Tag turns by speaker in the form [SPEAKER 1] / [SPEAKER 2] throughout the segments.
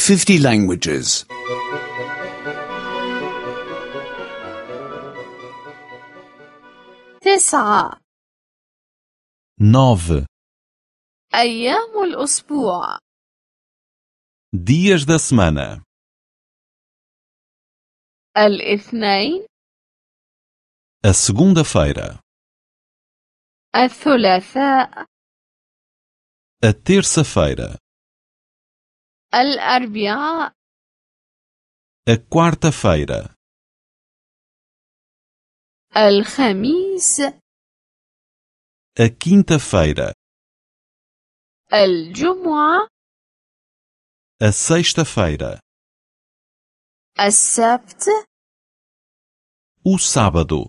[SPEAKER 1] 50 languages.
[SPEAKER 2] 9.
[SPEAKER 3] 9.
[SPEAKER 2] أيام الأسبوع.
[SPEAKER 3] Dias da semana.
[SPEAKER 2] الاثنين،
[SPEAKER 3] A segunda-feira.
[SPEAKER 2] الثلاثاء،
[SPEAKER 3] A terça-feira.
[SPEAKER 2] الأربعاء،
[SPEAKER 3] A quarta-feira.
[SPEAKER 2] الخميس،
[SPEAKER 3] A quinta-feira.
[SPEAKER 2] الجمعة،
[SPEAKER 3] A sexta-feira.
[SPEAKER 2] السبت،
[SPEAKER 3] O sábado.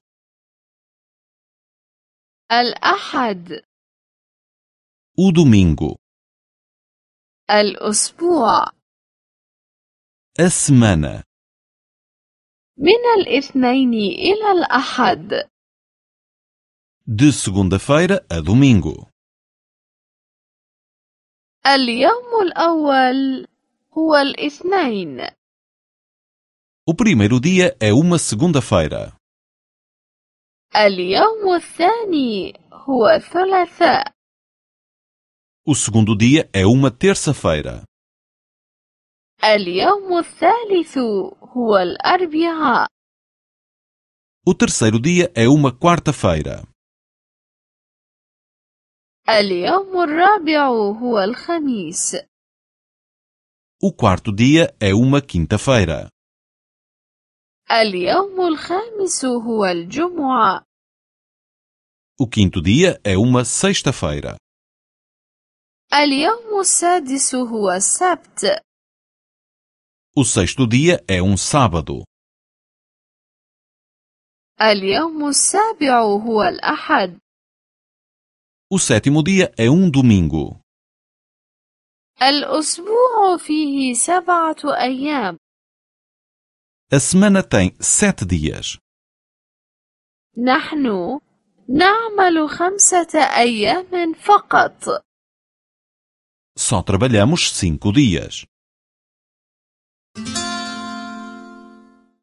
[SPEAKER 2] الأحد،
[SPEAKER 3] O domingo.
[SPEAKER 2] الأسبوع.
[SPEAKER 3] A semana.
[SPEAKER 2] من الاثنين إلى الأحد.
[SPEAKER 3] De segunda-feira a domingo.
[SPEAKER 2] اليوم الأول هو الاثنين.
[SPEAKER 3] O primeiro dia é uma segunda-feira.
[SPEAKER 2] اليوم الثاني هو الثلاثاء.
[SPEAKER 3] O segundo dia é uma terça-feira.
[SPEAKER 2] اليوم الثالث هو الأربعاء.
[SPEAKER 3] O terceiro dia é uma quarta-feira.
[SPEAKER 2] اليوم الرابع هو الخميس.
[SPEAKER 3] O quarto dia é uma quinta-feira.
[SPEAKER 2] اليوم الخامس هو الجمعة.
[SPEAKER 3] O quinto dia é uma sexta-feira.
[SPEAKER 2] اليوم السادس هو السبت.
[SPEAKER 3] O sexto dia é um sábado.
[SPEAKER 2] اليوم السابع هو الأحد.
[SPEAKER 3] O sétimo dia é um domingo.
[SPEAKER 2] الأسبوع فيه 7 أيام.
[SPEAKER 3] A semana tem 7 dias.
[SPEAKER 2] نحن نعمل 5 أيام فقط.
[SPEAKER 3] Só trabalhamos 5 dias.